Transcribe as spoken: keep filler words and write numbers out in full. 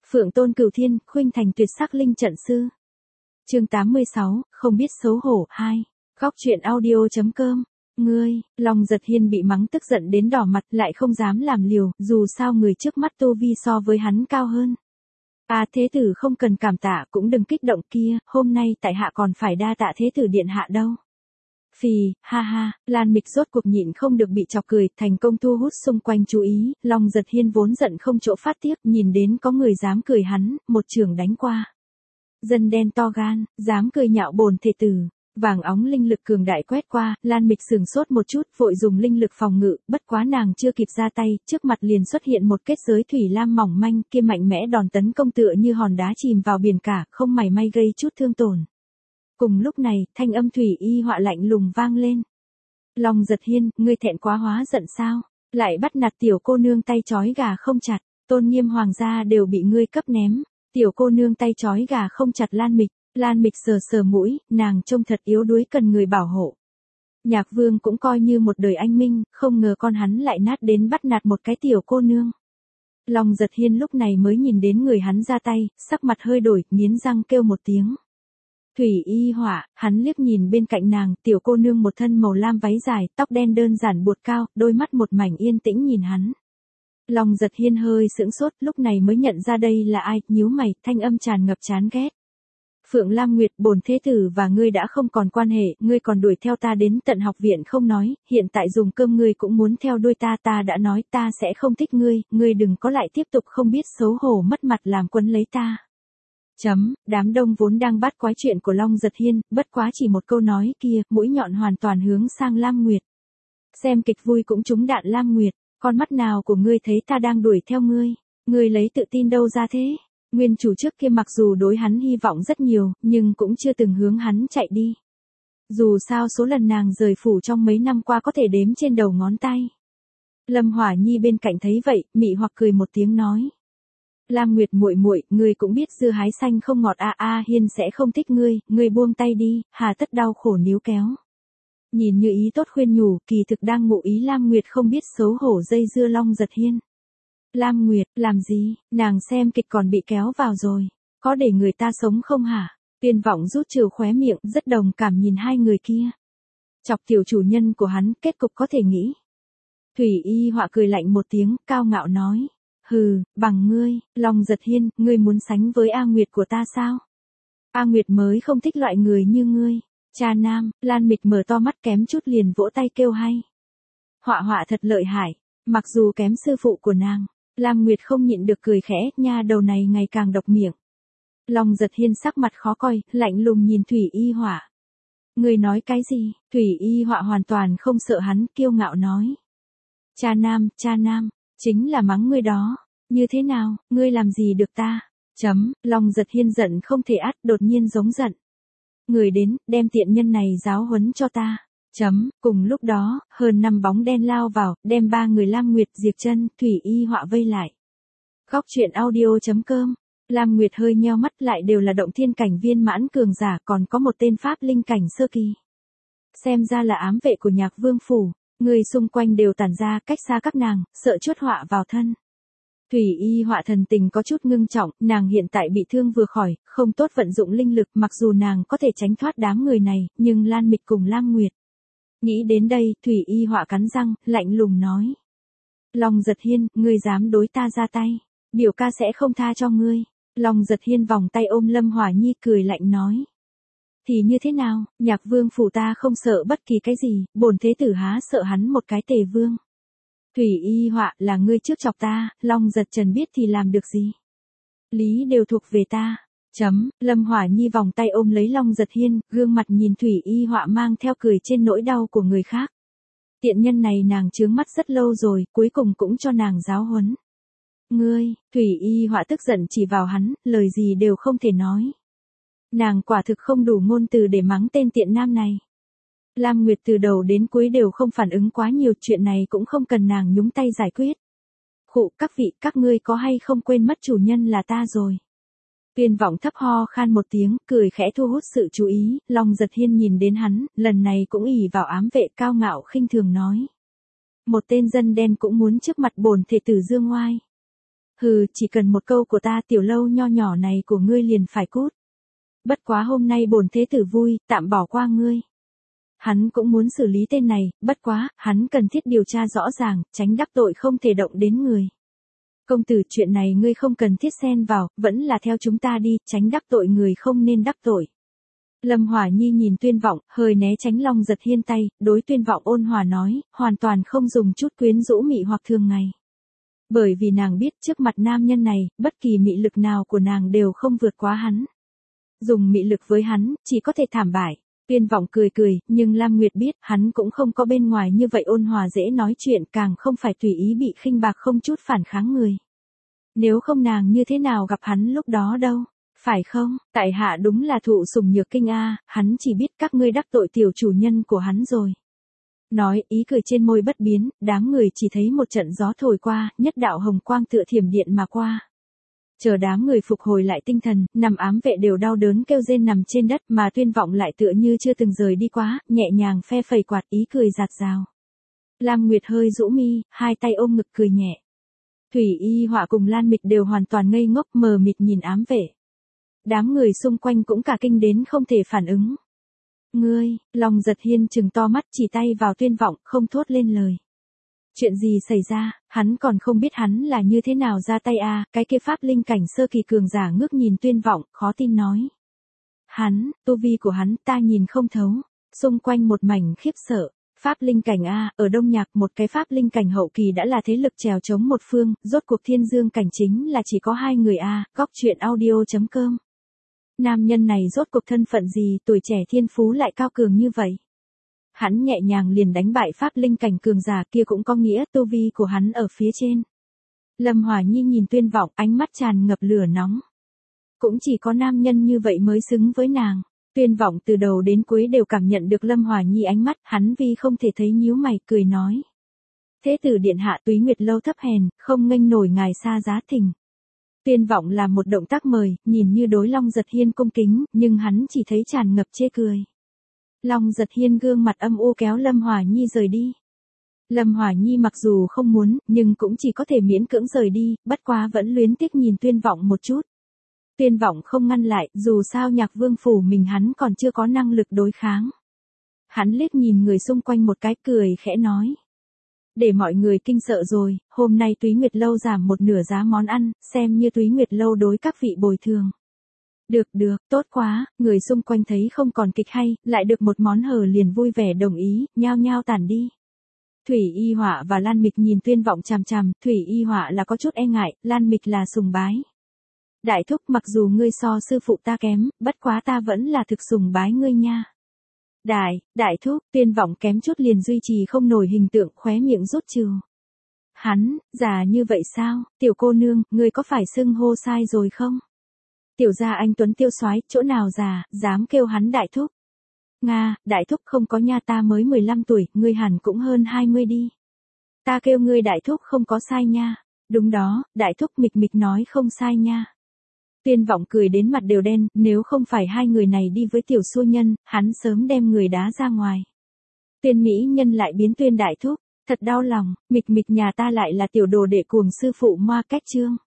Phượng Tôn Cửu Thiên, khuynh thành tuyệt sắc linh trận sư. Chương tám mươi sáu, không biết xấu hổ hai. Góc truyện audio.com. Ngươi, Long Giật Hiên bị mắng tức giận đến đỏ mặt, lại không dám làm liều, dù sao người trước mắt tu vi so với hắn cao hơn. À thế tử không cần cảm tạ, cũng đừng kích động kia, hôm nay tại hạ còn phải đa tạ thế tử điện hạ đâu. Phì, ha ha, Lan Mịch rốt cuộc nhịn không được bị chọc cười, thành công thu hút xung quanh chú ý, Long Giật Hiên vốn giận không chỗ phát tiết, nhìn đến có người dám cười hắn, một chưởng đánh qua. Dân đen to gan, dám cười nhạo bổn thể tử. Vàng óng linh lực cường đại quét qua, Lan Mịch sừng sốt một chút, vội dùng linh lực phòng ngự, bất quá nàng chưa kịp ra tay, trước mặt liền xuất hiện một kết giới thủy lam mỏng manh, kia mạnh mẽ đòn tấn công tựa như hòn đá chìm vào biển cả, không mảy may gây chút thương tổn. Cùng lúc này, thanh âm thủy y họa lạnh lùng vang lên. Long Giật Hiên, ngươi thẹn quá hóa giận sao? Lại bắt nạt tiểu cô nương tay trói gà không chặt, tôn nghiêm hoàng gia đều bị ngươi cấp ném, tiểu cô nương tay trói gà không chặt Lan Mịch. Lan Mịch sờ sờ mũi, nàng trông thật yếu đuối cần người bảo hộ. Nhạc Vương cũng coi như một đời anh minh, không ngờ con hắn lại nát đến bắt nạt một cái tiểu cô nương. Long Giật Hiên lúc này mới nhìn đến người hắn ra tay, sắc mặt hơi đổi, nghiến răng kêu một tiếng. Thủy y họa, hắn liếc nhìn bên cạnh nàng, tiểu cô nương một thân màu lam váy dài, tóc đen đơn giản buột cao, đôi mắt một mảnh yên tĩnh nhìn hắn. Long Giật Hiên hơi sững sốt, lúc này mới nhận ra đây là ai, nhíu mày, thanh âm tràn ngập chán ghét. Phượng Lam Nguyệt, bổn thế tử và ngươi đã không còn quan hệ, ngươi còn đuổi theo ta đến tận học viện không nói, hiện tại dùng cơm ngươi cũng muốn theo đuôi ta, ta đã nói ta sẽ không thích ngươi, ngươi đừng có lại tiếp tục không biết xấu hổ mất mặt làm quấn lấy ta. Chấm, đám đông vốn đang bắt quái chuyện của Long Giật Hiên, bất quá chỉ một câu nói kia, mũi nhọn hoàn toàn hướng sang Lam Nguyệt. Xem kịch vui cũng trúng đạn Lam Nguyệt, con mắt nào của ngươi thấy ta đang đuổi theo ngươi, ngươi lấy tự tin đâu ra thế? Nguyên chủ trước kia mặc dù đối hắn hy vọng rất nhiều, nhưng cũng chưa từng hướng hắn chạy đi. Dù sao số lần nàng rời phủ trong mấy năm qua có thể đếm trên đầu ngón tay. Lâm Hỏa Nhi bên cạnh thấy vậy, mị hoặc cười một tiếng nói. Lam Nguyệt muội muội, ngươi cũng biết dưa hái xanh không ngọt a a Hiên sẽ không thích ngươi, ngươi buông tay đi, hà tất đau khổ níu kéo. Nhìn như ý tốt khuyên nhủ, kỳ thực đang ngụ ý Lam Nguyệt không biết xấu hổ dây dưa Long Giật Hiên. Lam Nguyệt, làm gì, nàng xem kịch còn bị kéo vào rồi, có để người ta sống không hả? Tuyên Vọng rút trừ khóe miệng, rất đồng cảm nhìn hai người kia. Chọc tiểu chủ nhân của hắn, kết cục có thể nghĩ. Thủy y họa cười lạnh một tiếng, cao ngạo nói. Hừ, bằng ngươi, Long Giật Hiên, ngươi muốn sánh với A Nguyệt của ta sao? A Nguyệt mới không thích loại người như ngươi. Cha nam, Lan Mịch mở to mắt kém chút liền vỗ tay kêu hay. Họa họa thật lợi hại, mặc dù kém sư phụ của nàng. Lam Nguyệt không nhịn được cười khẽ, nha đầu này ngày càng độc miệng. Long Giật Hiên sắc mặt khó coi, lạnh lùng nhìn Thủy y họa. Ngươi nói cái gì? Thủy y họa hoàn toàn không sợ hắn, kiêu ngạo nói. Cha nam, cha nam, chính là mắng ngươi đó. Như thế nào, ngươi làm gì được ta? Chấm, Long Giật Hiên giận không thể át, đột nhiên giống giận. Người đến, đem tiện nhân này giáo huấn cho ta. Chấm, cùng lúc đó, hơn năm bóng đen lao vào, đem ba người Lam Nguyệt, Diệp Chân, Thủy y họa vây lại. Góc truyện audio.com. Lam Nguyệt hơi nheo mắt, lại đều là động thiên cảnh viên mãn cường giả, còn có một tên pháp linh cảnh sơ kỳ. Xem ra là ám vệ của Nhạc Vương phủ, người xung quanh đều tản ra, cách xa các nàng, sợ chuốt họa vào thân. Thủy y họa thần tình có chút ngưng trọng, nàng hiện tại bị thương vừa khỏi, không tốt vận dụng linh lực, mặc dù nàng có thể tránh thoát đám người này, nhưng Lan Mịch cùng Lam Nguyệt. Nghĩ đến đây, Thủy y họa cắn răng, lạnh lùng nói. Long Giật Hiên, ngươi dám đối ta ra tay, biểu ca sẽ không tha cho ngươi. Long Giật Hiên vòng tay ôm Lâm Hỏa Nhi cười lạnh nói. Thì như thế nào, Nhạc Vương phủ ta không sợ bất kỳ cái gì, bổn thế tử há sợ hắn một cái Tề Vương. Thủy y họa, là ngươi trước chọc ta, Long Giật Trần biết thì làm được gì. Lý đều thuộc về ta. Chấm, Lâm Hỏa Nhi vòng tay ôm lấy Long Giật Hiên, gương mặt nhìn Thủy y họa mang theo cười trên nỗi đau của người khác. Tiện nhân này nàng chướng mắt rất lâu rồi, cuối cùng cũng cho nàng giáo huấn. Ngươi, Thủy y họa tức giận chỉ vào hắn, lời gì đều không thể nói. Nàng quả thực không đủ ngôn từ để mắng tên tiện nam này. Lam Nguyệt từ đầu đến cuối đều không phản ứng quá nhiều, chuyện này cũng không cần nàng nhúng tay giải quyết. Khụ, các vị, các ngươi có hay không quên mất chủ nhân là ta rồi. Tuyên Vọng thấp ho khan một tiếng, cười khẽ thu hút sự chú ý, Long Giật Hiên nhìn đến hắn, lần này cũng ỷ vào ám vệ cao ngạo khinh thường nói. Một tên dân đen cũng muốn trước mặt bổn thể tử dương ngoai. Hừ, chỉ cần một câu của ta tiểu lâu nho nhỏ này của ngươi liền phải cút. Bất quá hôm nay bổn thế tử vui, tạm bỏ qua ngươi. Hắn cũng muốn xử lý tên này, bất quá, hắn cần thiết điều tra rõ ràng, tránh đắc tội không thể động đến người. Công tử, chuyện này ngươi không cần thiết xen vào, vẫn là theo chúng ta đi, tránh đắc tội người không nên đắc tội. Lâm Hòa Nhi nhìn Tuyên Vọng, hơi né tránh Long Giật Hiên tay, đối Tuyên Vọng ôn hòa nói, hoàn toàn không dùng chút quyến rũ mị hoặc thường ngày. Bởi vì nàng biết trước mặt nam nhân này, bất kỳ mị lực nào của nàng đều không vượt quá hắn. Dùng mị lực với hắn, chỉ có thể thảm bại. Tuyên Vọng cười cười, nhưng Lam Nguyệt biết, hắn cũng không có bên ngoài như vậy ôn hòa dễ nói chuyện, càng không phải tùy ý bị khinh bạc không chút phản kháng người. Nếu không nàng như thế nào gặp hắn lúc đó đâu, phải không? Tại hạ đúng là thụ sủng nhược kinh a, hắn chỉ biết các ngươi đắc tội tiểu chủ nhân của hắn rồi. Nói, ý cười trên môi bất biến, đám người chỉ thấy một trận gió thổi qua, nhất đạo hồng quang tựa thiểm điện mà qua. Chờ đám người phục hồi lại tinh thần, nằm ám vệ đều đau đớn kêu rên nằm trên đất, mà Tuyên Vọng lại tựa như chưa từng rời đi quá, nhẹ nhàng phe phẩy quạt, ý cười giạt rào. Lam Nguyệt hơi rũ mi, hai tay ôm ngực cười nhẹ. Thủy Y Họa cùng Lan Mịch đều hoàn toàn ngây ngốc mờ mịt nhìn ám vệ. Đám người xung quanh cũng cả kinh đến không thể phản ứng. Ngươi, Long Giật Hiên trừng to mắt chỉ tay vào Tuyên Vọng, không thốt lên lời. Chuyện gì xảy ra, hắn còn không biết hắn là như thế nào ra tay a, à, cái kia pháp linh cảnh sơ kỳ cường giả ngước nhìn Tuyên Vọng, khó tin nói. Hắn, tu vi của hắn ta nhìn không thấu, xung quanh một mảnh khiếp sợ. Pháp linh cảnh a, ở Đông Nhạc một cái pháp linh cảnh hậu kỳ đã là thế lực trèo chống một phương, rốt cuộc thiên dương cảnh chính là chỉ có hai người a, góc truyện audio chấm com. Nam nhân này rốt cuộc thân phận gì, tuổi trẻ thiên phú lại cao cường như vậy. Hắn nhẹ nhàng liền đánh bại pháp linh cảnh cường giả kia cũng có nghĩa tu vi của hắn ở phía trên. Lâm Hòa Nhi nhìn Tuyên Vọng, ánh mắt tràn ngập lửa nóng. Cũng chỉ có nam nhân như vậy mới xứng với nàng. Tuyên Vọng từ đầu đến cuối đều cảm nhận được Lâm Hòa Nhi ánh mắt, hắn vì không thể thấy nhíu mày, cười nói. Thế tử điện hạ Túy Nguyệt lâu thấp hèn, không nghênh nổi ngài xa giá thỉnh. Tuyên Vọng làm một động tác mời, nhìn như đối Long Giật Hiên cung kính, nhưng hắn chỉ thấy tràn ngập chê cười. Long Giật Hiên gương mặt âm u kéo Lâm Hòa Nhi rời đi. Lâm Hòa Nhi mặc dù không muốn, nhưng cũng chỉ có thể miễn cưỡng rời đi, bất quá vẫn luyến tiếc nhìn Tuyên Vọng một chút. Tuyên Vọng không ngăn lại, dù sao Nhạc Vương phủ mình hắn còn chưa có năng lực đối kháng. Hắn liếc nhìn người xung quanh một cái cười khẽ nói. Để mọi người kinh sợ rồi, hôm nay Túy Nguyệt lâu giảm một nửa giá món ăn, xem như Túy Nguyệt lâu đối các vị bồi thường. Được được, tốt quá, người xung quanh thấy không còn kịch hay, lại được một món hờ liền vui vẻ đồng ý, nhao nhao tản đi. Thủy Y Họa và Lan Mịch nhìn Tuyên Vọng chằm chằm, Thủy Y Họa là có chút e ngại, Lan Mịch là sùng bái. Đại thúc, mặc dù ngươi so sư phụ ta kém, bất quá ta vẫn là thực sùng bái ngươi nha. Đại, đại thúc, Tuyên Vọng kém chút liền duy trì không nổi hình tượng, khóe miệng rút trừ. Hắn, già như vậy sao, tiểu cô nương, ngươi có phải xưng hô sai rồi không? Tiểu gia anh Tuấn tiêu soái, chỗ nào già, dám kêu hắn đại thúc. Nga, đại thúc không có nha, ta mới mười lăm tuổi, ngươi hẳn cũng hơn hai mươi đi. Ta kêu ngươi đại thúc không có sai nha. Đúng đó, đại thúc Mịch Mịch nói không sai nha. Tuyên Vọng cười đến mặt đều đen, nếu không phải hai người này đi với tiểu xua nhân, hắn sớm đem người đá ra ngoài. Tuyên mỹ nhân lại biến Tuyên đại thúc, thật đau lòng, Mịch Mịch nhà ta lại là tiểu đồ đệ cuồng sư phụ Moa Cách Trương.